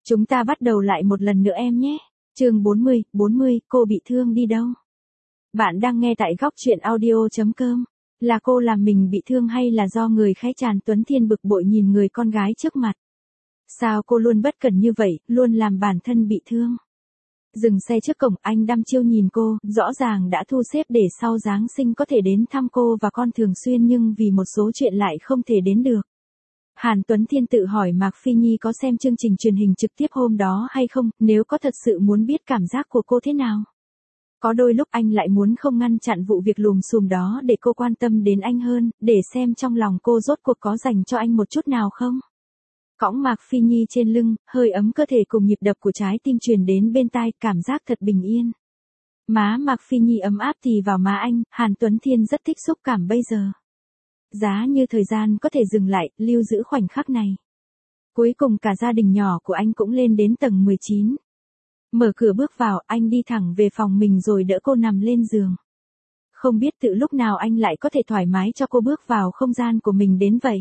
Chúng ta bắt đầu lại một lần nữa em nhé. Chương 40, cô bị thương đi đâu? Bạn đang nghe tại góc truyện audio.com. Là cô làm mình bị thương hay là do người khái Tràn Tuấn Thiên bực bội nhìn người con gái trước mặt? Sao cô luôn bất cẩn như vậy, luôn làm bản thân bị thương? Dừng xe trước cổng, anh đăm chiêu nhìn cô, rõ ràng đã thu xếp để sau Giáng sinh có thể đến thăm cô và con thường xuyên, nhưng vì một số chuyện lại không thể đến được. Hàn Tuấn Thiên tự hỏi Mạc Phi Nhi có xem chương trình truyền hình trực tiếp hôm đó hay không, nếu có thật sự muốn biết cảm giác của cô thế nào. Có đôi lúc anh lại muốn không ngăn chặn vụ việc lùm xùm đó để cô quan tâm đến anh hơn, để xem trong lòng cô rốt cuộc có dành cho anh một chút nào không. Cõng Mạc Phi Nhi trên lưng, hơi ấm cơ thể cùng nhịp đập của trái tim truyền đến bên tai, cảm giác thật bình yên. Má Mạc Phi Nhi ấm áp thì vào má anh, Hàn Tuấn Thiên rất thích xúc cảm bây giờ. Giá như thời gian có thể dừng lại, lưu giữ khoảnh khắc này. Cuối cùng cả gia đình nhỏ của anh cũng lên đến tầng 19. Mở cửa bước vào, anh đi thẳng về phòng mình rồi đỡ cô nằm lên giường. Không biết từ lúc nào anh lại có thể thoải mái cho cô bước vào không gian của mình đến vậy.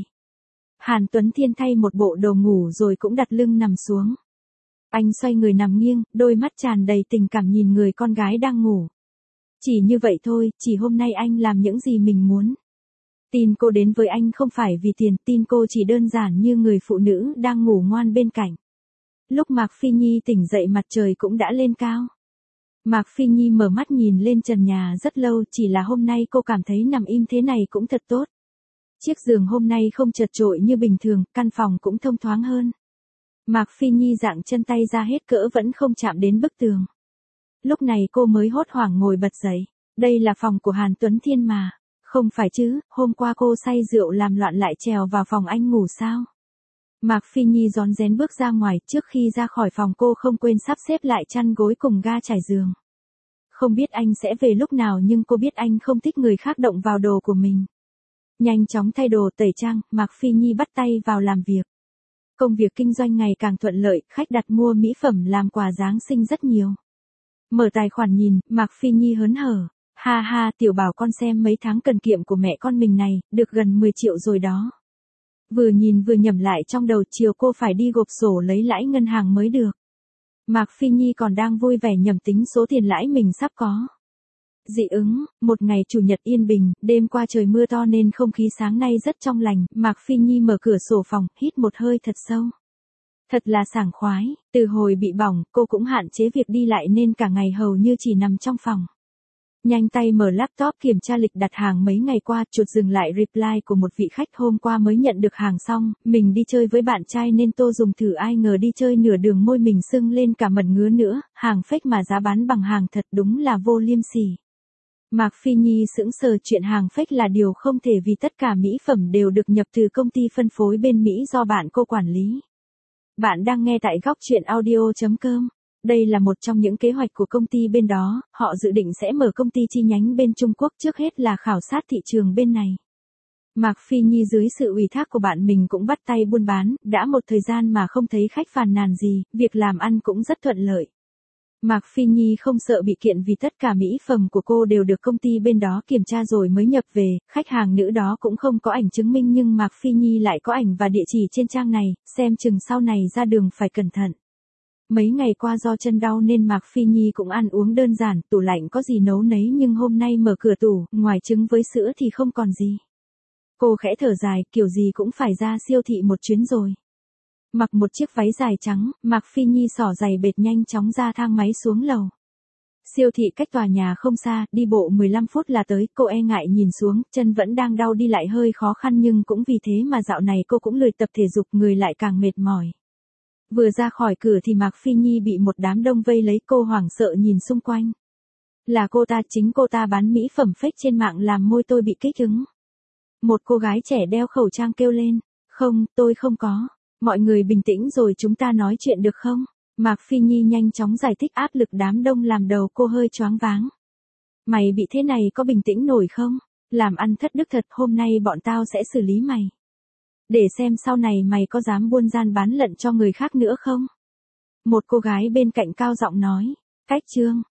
Hàn Tuấn Thiên thay một bộ đồ ngủ rồi cũng đặt lưng nằm xuống. Anh xoay người nằm nghiêng, đôi mắt tràn đầy tình cảm nhìn người con gái đang ngủ. Chỉ như vậy thôi, chỉ hôm nay anh làm những gì mình muốn. Tin cô đến với anh không phải vì tiền, tin cô chỉ đơn giản như người phụ nữ đang ngủ ngoan bên cạnh. Lúc Mạc Phi Nhi tỉnh dậy mặt trời cũng đã lên cao. Mạc Phi Nhi mở mắt nhìn lên trần nhà rất lâu, chỉ là hôm nay cô cảm thấy nằm im thế này cũng thật tốt. Chiếc giường hôm nay không chật chội như bình thường, căn phòng cũng thông thoáng hơn. Mạc Phi Nhi dạng chân tay ra hết cỡ vẫn không chạm đến bức tường. Lúc này cô mới hốt hoảng ngồi bật dậy. Đây là phòng của Hàn Tuấn Thiên mà. Không phải chứ, hôm qua cô say rượu làm loạn lại trèo vào phòng anh ngủ sao? Mạc Phi Nhi rón rén bước ra ngoài, trước khi ra khỏi phòng cô không quên sắp xếp lại chăn gối cùng ga trải giường. Không biết anh sẽ về lúc nào nhưng cô biết anh không thích người khác động vào đồ của mình. Nhanh chóng thay đồ tẩy trang, Mạc Phi Nhi bắt tay vào làm việc. Công việc kinh doanh ngày càng thuận lợi, khách đặt mua mỹ phẩm làm quà Giáng sinh rất nhiều. Mở tài khoản nhìn, Mạc Phi Nhi hớn hở. Ha ha, tiểu bảo con xem mấy tháng cần kiệm của mẹ con mình này, được gần 10 triệu rồi đó. Vừa nhìn vừa nhẩm lại trong đầu, chiều cô phải đi gộp sổ lấy lãi ngân hàng mới được. Mạc Phi Nhi còn đang vui vẻ nhẩm tính số tiền lãi mình sắp có. Dị ứng, một ngày chủ nhật yên bình, đêm qua trời mưa to nên không khí sáng nay rất trong lành, Mạc Phi Nhi mở cửa sổ phòng, hít một hơi thật sâu. Thật là sảng khoái, từ hồi bị bỏng, cô cũng hạn chế việc đi lại nên cả ngày hầu như chỉ nằm trong phòng. Nhanh tay mở laptop kiểm tra lịch đặt hàng mấy ngày qua, chuột dừng lại reply của một vị khách hôm qua mới nhận được hàng xong, mình đi chơi với bạn trai nên tô dùng thử, ai ngờ đi chơi nửa đường môi mình sưng lên cả mẩn ngứa nữa, hàng fake mà giá bán bằng hàng thật, đúng là vô liêm sỉ. Mạc Phi Nhi sững sờ, chuyện hàng fake là điều không thể vì tất cả mỹ phẩm đều được nhập từ công ty phân phối bên Mỹ do bạn cô quản lý. Bạn đang nghe tại góc truyện audio.com. Đây là một trong những kế hoạch của công ty bên đó, họ dự định sẽ mở công ty chi nhánh bên Trung Quốc, trước hết là khảo sát thị trường bên này. Mạc Phi Nhi dưới sự ủy thác của bạn mình cũng bắt tay buôn bán, đã một thời gian mà không thấy khách phàn nàn gì, việc làm ăn cũng rất thuận lợi. Mạc Phi Nhi không sợ bị kiện vì tất cả mỹ phẩm của cô đều được công ty bên đó kiểm tra rồi mới nhập về, khách hàng nữ đó cũng không có ảnh chứng minh nhưng Mạc Phi Nhi lại có ảnh và địa chỉ trên trang này, xem chừng sau này ra đường phải cẩn thận. Mấy ngày qua do chân đau nên Mạc Phi Nhi cũng ăn uống đơn giản, tủ lạnh có gì nấu nấy nhưng hôm nay mở cửa tủ, ngoài trứng với sữa thì không còn gì. Cô khẽ thở dài, kiểu gì cũng phải ra siêu thị một chuyến rồi. Mặc một chiếc váy dài trắng, Mạc Phi Nhi xỏ giày bệt nhanh chóng ra thang máy xuống lầu. Siêu thị cách tòa nhà không xa, đi bộ 15 phút là tới, cô e ngại nhìn xuống, chân vẫn đang đau đi lại hơi khó khăn nhưng cũng vì thế mà dạo này cô cũng lười tập thể dục, người lại càng mệt mỏi. Vừa ra khỏi cửa thì Mạc Phi Nhi bị một đám đông vây lấy, cô hoảng sợ nhìn xung quanh. Là cô ta, chính cô ta bán mỹ phẩm fake trên mạng làm môi tôi bị kích ứng. Một cô gái trẻ đeo khẩu trang kêu lên, không, tôi không có. Mọi người bình tĩnh rồi chúng ta nói chuyện được không? Mạc Phi Nhi nhanh chóng giải thích, áp lực đám đông làm đầu cô hơi choáng váng. Mày bị thế này có bình tĩnh nổi không? Làm ăn thất đức thật, hôm nay bọn tao sẽ xử lý mày. Để xem sau này mày có dám buôn gian bán lận cho người khác nữa không? Một cô gái bên cạnh cao giọng nói. Cách chương.